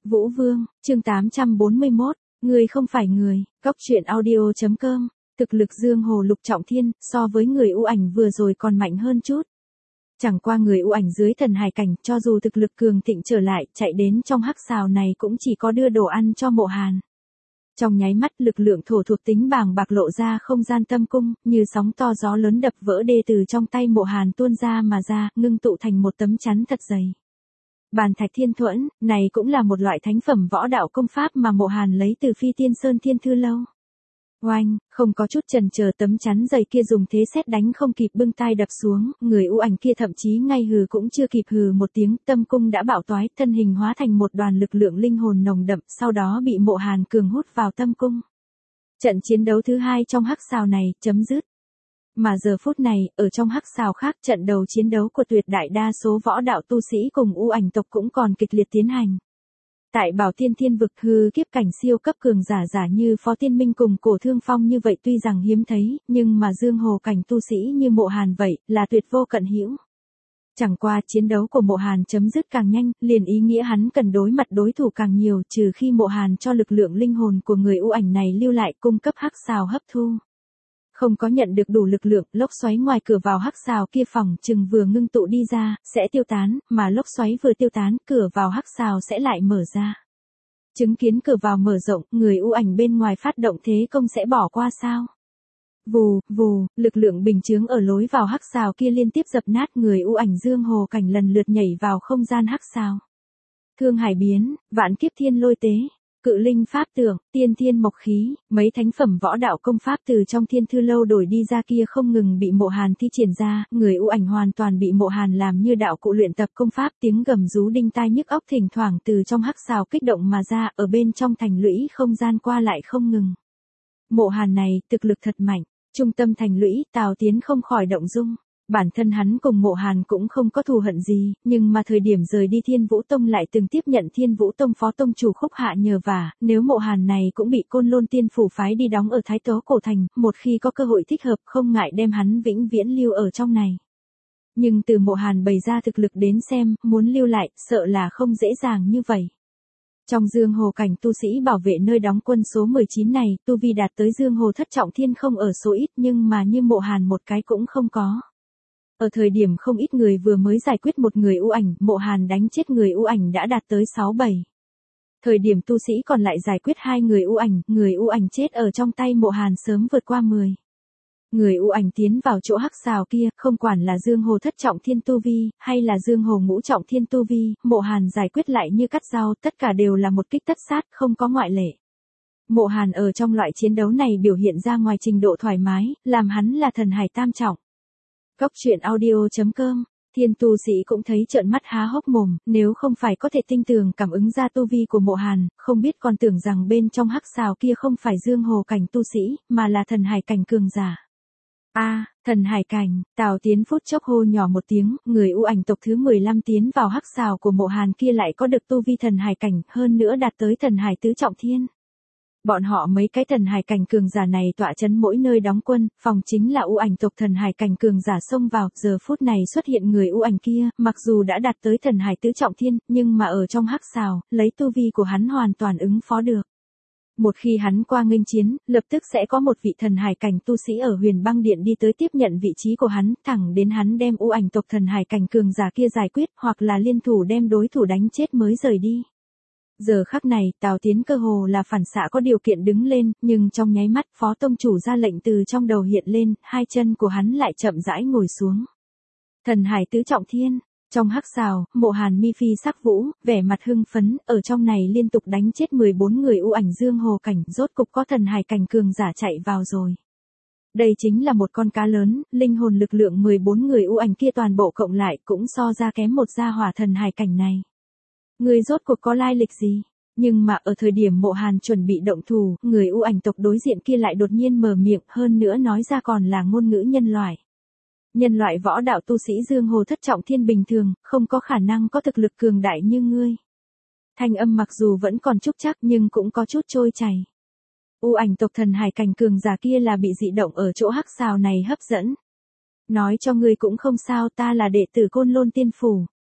Vũ Vương, chương 841, người không phải người, góc truyện audio.com, thực lực Dương Hồ Lục Trọng Thiên, so với người U Ảnh vừa rồi còn mạnh hơn chút. Chẳng qua người U Ảnh dưới thần hải cảnh, cho dù thực lực cường thịnh trở lại, chạy đến trong hắc xào này cũng chỉ có đưa đồ ăn cho Mộ Hàn. Trong nháy mắt lực lượng thổ thuộc tính bàng bạc lộ ra không gian tâm cung, như sóng to gió lớn đập vỡ đê từ trong tay Mộ Hàn tuôn ra mà ra, ngưng tụ thành một tấm chắn thật dày. Bàn thạch thiên thuẫn, này cũng là một loại thánh phẩm võ đạo công pháp mà Mộ Hàn lấy từ Phi Tiên Sơn Thiên Thư Lâu. Oanh, không có chút chần chờ tấm chắn dày kia dùng thế sét đánh không kịp bưng tai đập xuống, người U Ảnh kia thậm chí ngay hừ cũng chưa kịp hừ một tiếng, tâm cung đã bạo toái, thân hình hóa thành một đoàn lực lượng linh hồn nồng đậm, sau đó bị Mộ Hàn cường hút vào tâm cung. Trận chiến đấu thứ hai trong hắc xào này, chấm dứt. Mà giờ phút này, ở trong hắc xào khác, trận đầu chiến đấu của tuyệt đại đa số võ đạo tu sĩ cùng U Ảnh tộc cũng còn kịch liệt tiến hành. Tại Bảo Tiên Thiên vực hư kiếp cảnh siêu cấp cường giả như Phó Tiên Minh cùng Cổ Thương Phong như vậy tuy rằng hiếm thấy, nhưng mà Dương Hồ cảnh tu sĩ như Mộ Hàn vậy, là tuyệt vô cận hữu. Chẳng qua chiến đấu của Mộ Hàn chấm dứt càng nhanh, liền ý nghĩa hắn cần đối mặt đối thủ càng nhiều, trừ khi Mộ Hàn cho lực lượng linh hồn của người U Ảnh này lưu lại cung cấp hắc xào hấp thu. Không có nhận được đủ lực lượng, lốc xoáy ngoài cửa vào hắc xào kia phòng chừng vừa ngưng tụ đi ra, sẽ tiêu tán, mà lốc xoáy vừa tiêu tán, cửa vào hắc xào sẽ lại mở ra. Chứng kiến cửa vào mở rộng, người U Ảnh bên ngoài phát động thế công sẽ bỏ qua sao? Vù, vù, lực lượng bình chướng ở lối vào hắc xào kia liên tiếp dập nát, người U Ảnh Dương Hồ cảnh lần lượt nhảy vào không gian hắc xào. Thương hải biến, vạn kiếp thiên lôi tế. Cự linh pháp tượng, tiên thiên mộc khí, mấy thánh phẩm võ đạo công pháp từ trong Thiên Thư Lâu đổi đi ra kia không ngừng bị Mộ Hàn thi triển ra, người U Ảnh hoàn toàn bị Mộ Hàn làm như đạo cụ luyện tập công pháp, tiếng gầm rú đinh tai nhức óc thỉnh thoảng từ trong hắc xào kích động mà ra, ở bên trong thành lũy không gian qua lại không ngừng. Mộ Hàn này, thực lực thật mạnh, trung tâm thành lũy, Tào Tiến không khỏi động dung. Bản thân hắn cùng Mộ Hàn cũng không có thù hận gì, nhưng mà thời điểm rời đi Thiên Vũ Tông lại từng tiếp nhận Thiên Vũ Tông phó tông chủ Khúc Hạ nhờ vả, nếu Mộ Hàn này cũng bị Côn Lôn Tiên Phủ phái đi đóng ở Thái Tố Cổ Thành, một khi có cơ hội thích hợp không ngại đem hắn vĩnh viễn lưu ở trong này. Nhưng từ Mộ Hàn bày ra thực lực đến xem, muốn lưu lại, sợ là không dễ dàng như vậy. Trong Dương Hồ cảnh tu sĩ bảo vệ nơi đóng quân số 19 này, tu vi đạt tới Dương Hồ thất trọng thiên không ở số ít nhưng mà như Mộ Hàn một cái cũng không có. Ở thời điểm không ít người vừa mới giải quyết một người U Ảnh, Mộ Hàn đánh chết người U Ảnh đã đạt tới 6-7. Thời điểm tu sĩ còn lại giải quyết 2 người U Ảnh chết ở trong tay Mộ Hàn sớm vượt qua 10. Người U Ảnh tiến vào chỗ hắc xào kia, không quản là Dương Hồ thất trọng thiên tu vi, hay là Dương Hồ ngũ trọng thiên tu vi, Mộ Hàn giải quyết lại như cắt rau, tất cả đều là một kích tất sát, không có ngoại lệ. Mộ Hàn ở trong loại chiến đấu này biểu hiện ra ngoài trình độ thoải mái, làm hắn là thần hải tam trọng. Góc truyện audio.com, thiên tu sĩ cũng thấy trợn mắt há hốc mồm, nếu không phải có thể tinh tường cảm ứng ra tu vi của Mộ Hàn, không biết còn tưởng rằng bên trong hắc xào kia không phải Dương Hồ cảnh tu sĩ, mà là thần hải cảnh cường giả. Thần hải cảnh, Tào Tiến phút chốc hô nhỏ một tiếng, người U Ảnh tộc thứ 15 tiến vào hắc xào của Mộ Hàn kia lại có được tu vi thần hải cảnh, hơn nữa đạt tới thần hải tứ trọng thiên. Bọn họ mấy cái thần hải cảnh cường giả này tọa chấn mỗi nơi đóng quân, phòng chính là U Ảnh tộc thần hải cảnh cường giả xông vào, giờ phút này xuất hiện người U Ảnh kia, mặc dù đã đạt tới thần hải tứ trọng thiên, nhưng mà ở trong hắc xào, lấy tu vi của hắn hoàn toàn ứng phó được. Một khi hắn qua nghênh chiến, lập tức sẽ có một vị thần hải cảnh tu sĩ ở Huyền Băng Điện đi tới tiếp nhận vị trí của hắn, thẳng đến hắn đem U Ảnh tộc thần hải cảnh cường giả kia giải quyết, hoặc là liên thủ đem đối thủ đánh chết mới rời đi. Giờ khắc này, Tào Tiến cơ hồ là phản xạ có điều kiện đứng lên, nhưng trong nháy mắt, phó tông chủ ra lệnh từ trong đầu hiện lên, hai chân của hắn lại chậm rãi ngồi xuống. Thần hải tứ trọng thiên, trong hắc xào, Mộ Hàn mi phi sắc vũ, vẻ mặt hưng phấn, ở trong này liên tục đánh chết 14 người U Ảnh Dương Hồ cảnh, rốt cục có thần hải cảnh cường giả chạy vào rồi. Đây chính là một con cá lớn, linh hồn lực lượng 14 người U Ảnh kia toàn bộ cộng lại cũng so ra kém một gia hỏa thần hải cảnh này. Người rốt cuộc có lai lịch gì? Nhưng mà ở thời điểm Mộ Hàn chuẩn bị động thủ, người U Ảnh tộc đối diện kia lại đột nhiên mở miệng, hơn nữa nói ra còn là ngôn ngữ nhân loại. Nhân loại võ đạo tu sĩ Dương Hồ thất trọng thiên bình thường, không có khả năng có thực lực cường đại như ngươi. Thanh âm mặc dù vẫn còn trúc chắc nhưng cũng có chút trôi chảy. U Ảnh tộc thần hải cảnh cường giả kia là bị dị động ở chỗ hắc xào này hấp dẫn. Nói cho ngươi cũng không sao, ta là đệ tử Côn Lôn Tiên Phủ.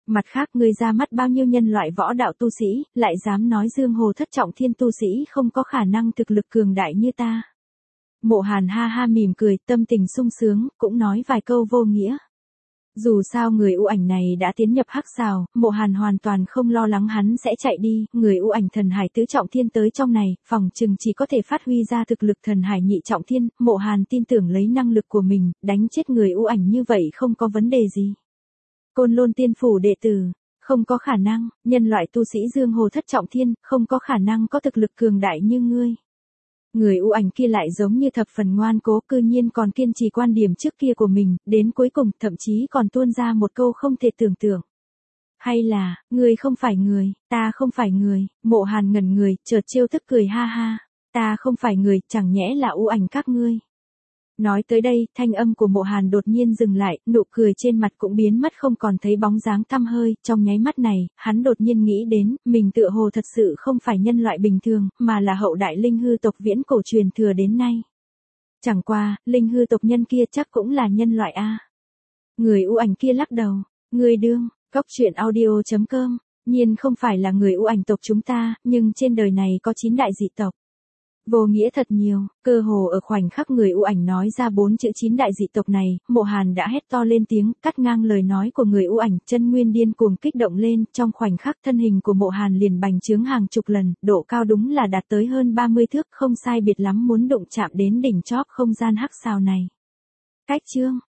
Mặt khác ngươi ra mắt bao nhiêu nhân loại võ đạo tu sĩ, lại dám nói Dương Hồ thất trọng thiên tu sĩ không có khả năng thực lực cường đại như ta. Mộ Hàn ha ha mỉm cười, tâm tình sung sướng, cũng nói vài câu vô nghĩa. Dù sao người ưu ảnh này đã tiến nhập hắc xào, Mộ Hàn hoàn toàn không lo lắng hắn sẽ chạy đi, người ưu ảnh thần hải tứ trọng thiên tới trong này, phòng chừng chỉ có thể phát huy ra thực lực thần hải nhị trọng thiên, Mộ Hàn tin tưởng lấy năng lực của mình, đánh chết người ưu ảnh như vậy không có vấn đề gì. Côn Lôn Tiên phủ đệ tử, không có khả năng, nhân loại tu sĩ Dương Hồ thất trọng thiên, không có khả năng có thực lực cường đại như ngươi. Người ưu ảnh kia lại giống như thập phần ngoan cố, cư nhiên còn kiên trì quan điểm trước kia của mình, đến cuối cùng thậm chí còn tuôn ra một câu không thể tưởng tượng. Hay là, ngươi không phải người, ta không phải người, Mộ Hàn ngẩn người, chợt trêu tức cười ha ha, ta không phải người, chẳng nhẽ là ưu ảnh các ngươi. Nói tới đây, thanh âm của Mộ Hàn đột nhiên dừng lại, nụ cười trên mặt cũng biến mất không còn thấy bóng dáng tăm hơi, trong nháy mắt này, hắn đột nhiên nghĩ đến, mình tựa hồ thật sự không phải nhân loại bình thường, mà là hậu đại linh hư tộc viễn cổ truyền thừa đến nay. Chẳng qua, linh hư tộc nhân kia chắc cũng là nhân loại a. Người ưu ảnh kia lắc đầu, người đương, Cóc Truyện Audio.com, nhiên không phải là người ưu ảnh tộc chúng ta, nhưng trên đời này có 9 đại dị tộc. Vô nghĩa thật nhiều, cơ hồ ở khoảnh khắc người ưu ảnh nói ra 4 chữ 9 đại dị tộc này, Mộ Hàn đã hét to lên tiếng, cắt ngang lời nói của người ưu ảnh, chân nguyên điên cuồng kích động lên, trong khoảnh khắc thân hình của Mộ Hàn liền bành trướng hàng chục lần, độ cao đúng là đạt tới hơn 30 thước, không sai biệt lắm muốn đụng chạm đến đỉnh chóp không gian hắc xào này. Cách chương